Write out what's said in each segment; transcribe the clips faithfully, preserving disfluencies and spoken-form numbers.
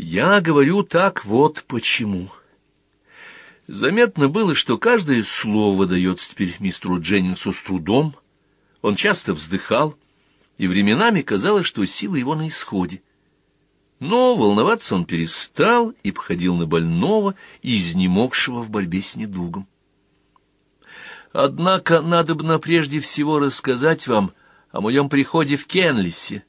Я говорю так вот почему. Заметно было, что каждое слово дается теперь мистеру Дженнингсу с трудом. Он часто вздыхал, и временами казалось, что сила его на исходе. Но волноваться он перестал и походил на больного, изнемогшего в борьбе с недугом. Однако надобно прежде всего рассказать вам о моем приходе в Кенлисе.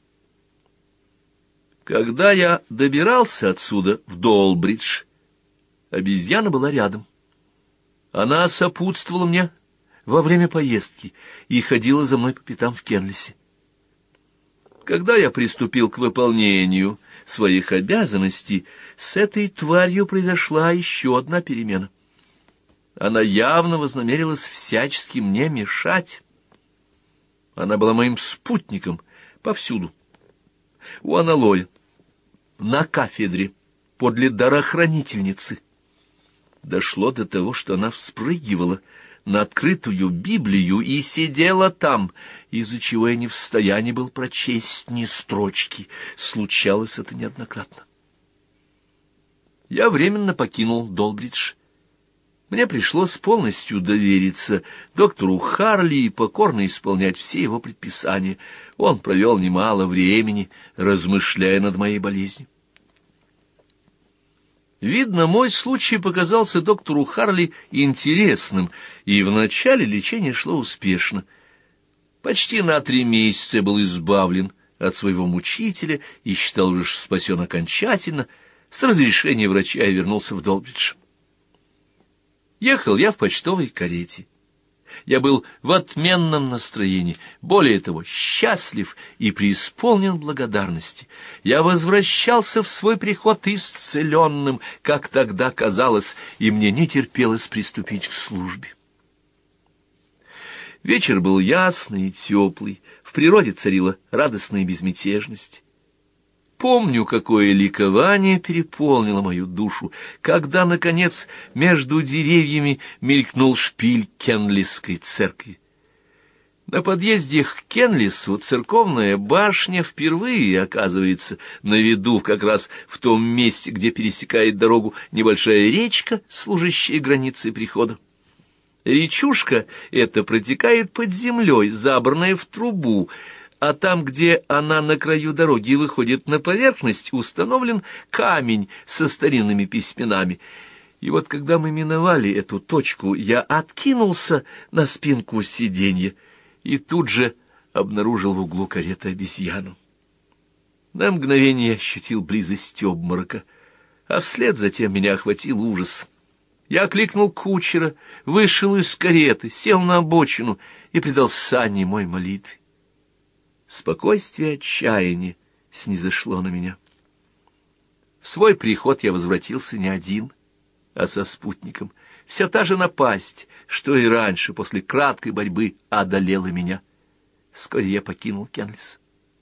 Когда я добирался отсюда в Долбридж, обезьяна была рядом. Она сопутствовала мне во время поездки и ходила за мной по пятам в Кенлисе. Когда я приступил к выполнению своих обязанностей, с этой тварью произошла еще одна перемена. Она явно вознамерилась всячески мне мешать. Она была моим спутником повсюду. У аналоя, на кафедре, подле дарохранительницы. Дошло до того, что она вспрыгивала на открытую Библию и сидела там, из-за чего я не в состоянии был прочесть ни строчки. Случалось это неоднократно. Я временно покинул Долбридж. Мне пришлось полностью довериться доктору Харли и покорно исполнять все его предписания. Он провел немало времени, размышляя над моей болезнью. Видно, мой случай показался доктору Харли интересным, и в начале лечение шло успешно. Почти на три месяца я был избавлен от своего мучителя и считал уже, что спасен окончательно. С разрешения врача я вернулся в Долбридж. Ехал я в почтовой карете. Я был в отменном настроении, более того, счастлив и преисполнен благодарности. Я возвращался в свой приход исцеленным, как тогда казалось, и мне не терпелось приступить к службе. Вечер был ясный и теплый, в природе царила радостная безмятежность. Помню, какое ликование переполнило мою душу, когда, наконец, между деревьями мелькнул шпиль Кенлисской церкви. На подъезде к Кенлису церковная башня впервые оказывается на виду как раз в том месте, где пересекает дорогу небольшая речка, служащая границей прихода. Речушка эта протекает под землей, забранная в трубу, а там, где она на краю дороги выходит на поверхность, установлен камень со старинными письменами. И вот когда мы миновали эту точку, я откинулся на спинку сиденья и тут же обнаружил в углу кареты обезьяну. На мгновение ощутил близость обморока, а вслед затем меня охватил ужас. Я окликнул кучера, вышел из кареты, сел на обочину и предался немой молитве. Спокойствие отчаяния снизошло на меня. В свой приход я возвратился не один, а со спутником. Вся та же напасть, что и раньше, после краткой борьбы, одолела меня. Вскоре я покинул Кенлис.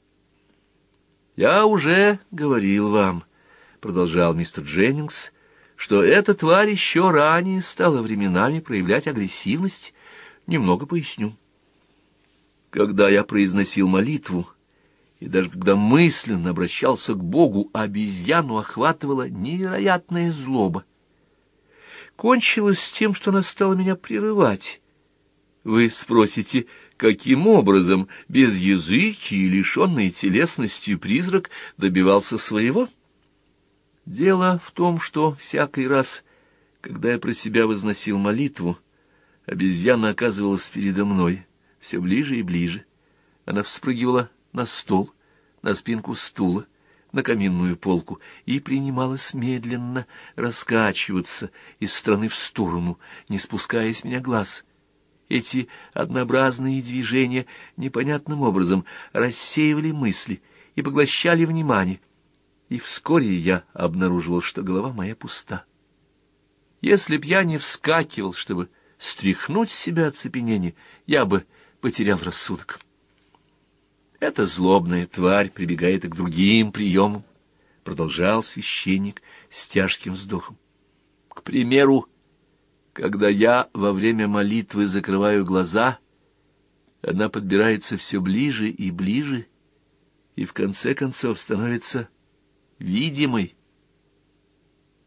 «Я уже говорил вам, — продолжал мистер Дженнингс, — что эта тварь еще ранее стала временами проявлять агрессивность. Немного поясню. Когда я произносил молитву, и даже когда мысленно обращался к Богу, обезьяну охватывала невероятная злоба. Кончилось тем, что она стала меня прерывать. Вы спросите, каким образом без языки и лишенный телесности призрак добивался своего? Дело в том, что всякий раз, когда я про себя возносил молитву, обезьяна оказывалась передо мной, все ближе и ближе. Она вспрыгивала на стол, на спинку стула, на каминную полку и принималась медленно раскачиваться из стороны в сторону, не спуская с меня глаз. Эти однообразные движения непонятным образом рассеивали мысли и поглощали внимание, и вскоре я обнаруживал, что голова моя пуста. Если б я не вскакивал, чтобы стряхнуть с себя оцепенение, я бы потерял рассудок. Эта злобная тварь прибегает и к другим приемам, — продолжал священник с тяжким вздохом. К примеру, когда я во время молитвы закрываю глаза, она подбирается все ближе и ближе, и в конце концов становится видимой,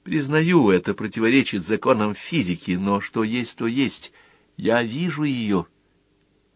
Признаю, это противоречит законам физики, но что есть, то есть. Я вижу ее.